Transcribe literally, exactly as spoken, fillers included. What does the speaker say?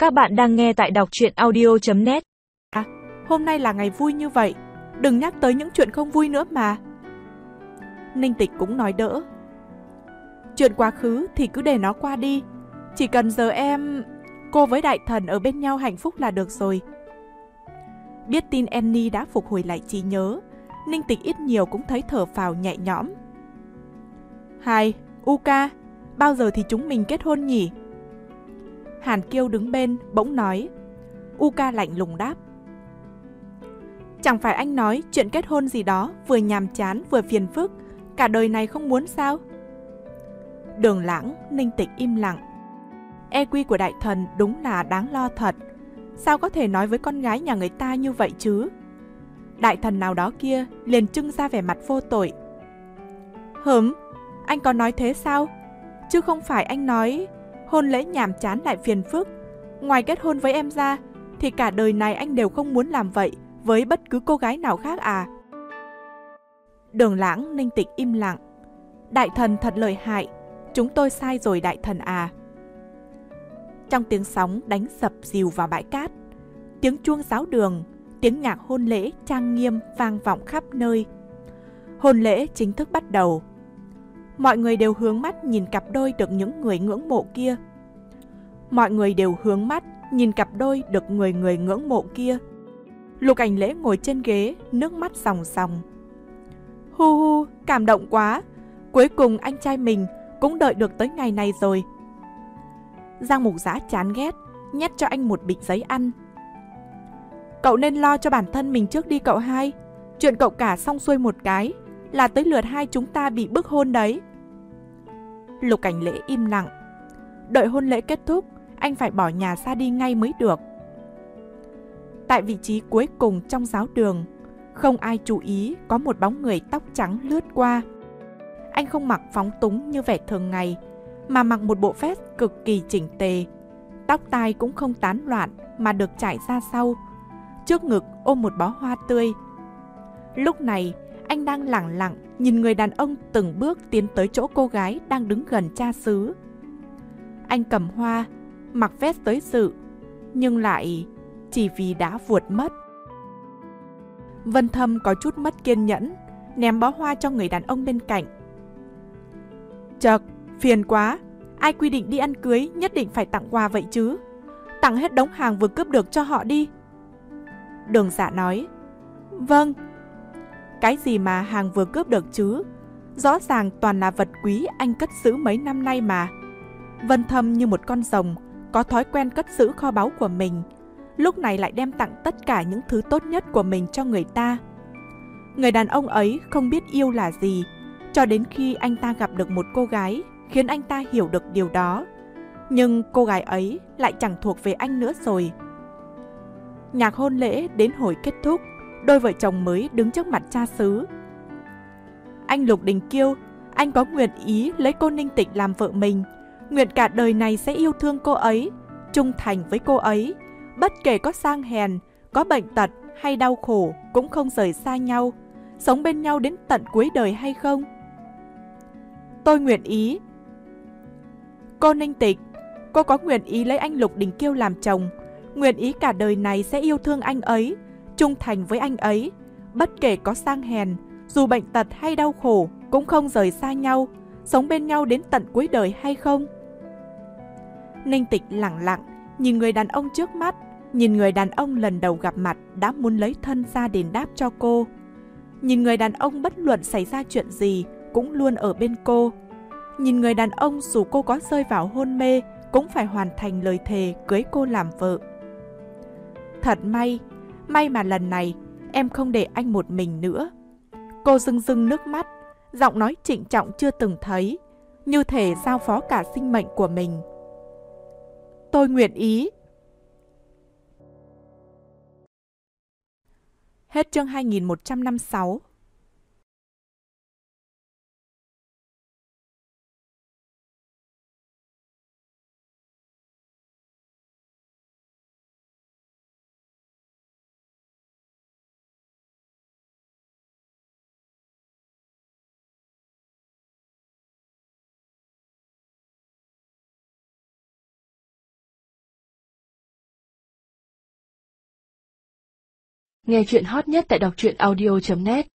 Các bạn đang nghe tại đọc truyện audio chấm net. À, hôm nay là ngày vui như vậy, đừng nhắc tới những chuyện không vui nữa mà. Ninh Tịch cũng nói đỡ. Chuyện quá khứ thì cứ để nó qua đi. Chỉ cần giờ em, cô với đại thần ở bên nhau hạnh phúc là được rồi. Biết tin Annie đã phục hồi lại trí nhớ, Ninh Tịch ít nhiều cũng thấy thở phào nhẹ nhõm. Hai, Uka, bao giờ thì chúng mình kết hôn nhỉ? Hàn Kiêu đứng bên bỗng nói. Uka lạnh lùng đáp. Chẳng phải anh nói chuyện kết hôn gì đó vừa nhàm chán vừa phiền phức, cả đời này không muốn sao? Đường Lãng, Ninh Tịch im lặng. E quy của đại thần đúng là đáng lo thật. Sao có thể nói với con gái nhà người ta như vậy chứ? Đại thần nào đó kia liền trưng ra vẻ mặt vô tội. Hửm, anh có nói thế sao? Chứ không phải anh nói hôn lễ nhàm chán lại phiền phức. Ngoài kết hôn với em ra thì cả đời này anh đều không muốn làm vậy với bất cứ cô gái nào khác à? Đường Lãng, Ninh Tịch im lặng. Đại thần thật lợi hại. Chúng tôi sai rồi đại thần à. Trong tiếng sóng đánh sập dìu vào bãi cát, tiếng chuông giáo đường, tiếng nhạc hôn lễ trang nghiêm vang vọng khắp nơi. Hôn lễ chính thức bắt đầu. Mọi người đều hướng mắt nhìn cặp đôi được những người ngưỡng mộ kia. Mọi người đều hướng mắt nhìn cặp đôi được người người ngưỡng mộ kia. Lục Ảnh Lễ ngồi trên ghế, nước mắt ròng ròng. Hu hu, cảm động quá. Cuối cùng anh trai mình cũng đợi được tới ngày này rồi. Giang Mục Giã chán ghét, nhét cho anh một bịch giấy ăn. Cậu nên lo cho bản thân mình trước đi cậu hai. Chuyện cậu cả xong xuôi một cái là tới lượt hai chúng ta bị bức hôn đấy. Lục Ảnh Lễ im lặng. Đợi hôn lễ kết thúc, anh phải bỏ nhà ra đi ngay mới được. Tại vị trí cuối cùng trong giáo đường, không ai chú ý có một bóng người tóc trắng lướt qua. Anh không mặc phóng túng như vẻ thường ngày, mà mặc một bộ vest cực kỳ chỉnh tề. Tóc tai cũng không tán loạn mà được trải ra sau. Trước ngực ôm một bó hoa tươi. Lúc này, anh đang lẳng lặng nhìn người đàn ông từng bước tiến tới chỗ cô gái đang đứng gần cha xứ. Anh cầm hoa, mặc vest tới dự, nhưng lại chỉ vì đã vuột mất. Vân Thâm có chút mất kiên nhẫn, ném bó hoa cho người đàn ông bên cạnh. Chật, phiền quá, ai quy định đi ăn cưới nhất định phải tặng quà vậy chứ? Tặng hết đống hàng vừa cướp được cho họ đi. Đường Dạ nói. Vâng. Cái gì mà hàng vừa cướp được chứ? Rõ ràng toàn là vật quý anh cất giữ mấy năm nay mà. Vân Thâm như một con rồng, có thói quen cất giữ kho báu của mình. Lúc này lại đem tặng tất cả những thứ tốt nhất của mình cho người ta. Người đàn ông ấy không biết yêu là gì, cho đến khi anh ta gặp được một cô gái khiến anh ta hiểu được điều đó. Nhưng cô gái ấy lại chẳng thuộc về anh nữa rồi. Nhạc hôn lễ đến hồi kết thúc, đôi vợ chồng mới đứng trước mặt cha xứ. Anh Lục Đình Kiêu, anh có nguyện ý lấy cô Ninh Tịch làm vợ mình, nguyện cả đời này sẽ yêu thương cô ấy, trung thành với cô ấy, bất kể có sang hèn, có bệnh tật hay đau khổ cũng không rời xa nhau, sống bên nhau đến tận cuối đời hay không? Tôi nguyện ý. Cô Ninh Tịch, cô có nguyện ý lấy anh Lục Đình Kiêu làm chồng, nguyện ý cả đời này sẽ yêu thương anh ấy, trung thành với anh ấy, bất kể có sang hèn, dù bệnh tật hay đau khổ cũng không rời xa nhau, sống bên nhau đến tận cuối đời hay không? Ninh Tịch lẳng lặng nhìn người đàn ông trước mắt, nhìn người đàn ông lần đầu gặp mặt đã muốn lấy thân ra đền đáp cho cô. Nhìn người đàn ông bất luận xảy ra chuyện gì cũng luôn ở bên cô. Nhìn người đàn ông dù cô có rơi vào hôn mê cũng phải hoàn thành lời thề cưới cô làm vợ. Thật may, may mà lần này em không để anh một mình nữa. Cô rưng rưng nước mắt, giọng nói trịnh trọng chưa từng thấy, như thể giao phó cả sinh mệnh của mình. Tôi nguyện ý. Hết chương hai nghìn một trăm năm mươi sáu. Nghe chuyện hot nhất tại đọc truyện audio chấm net.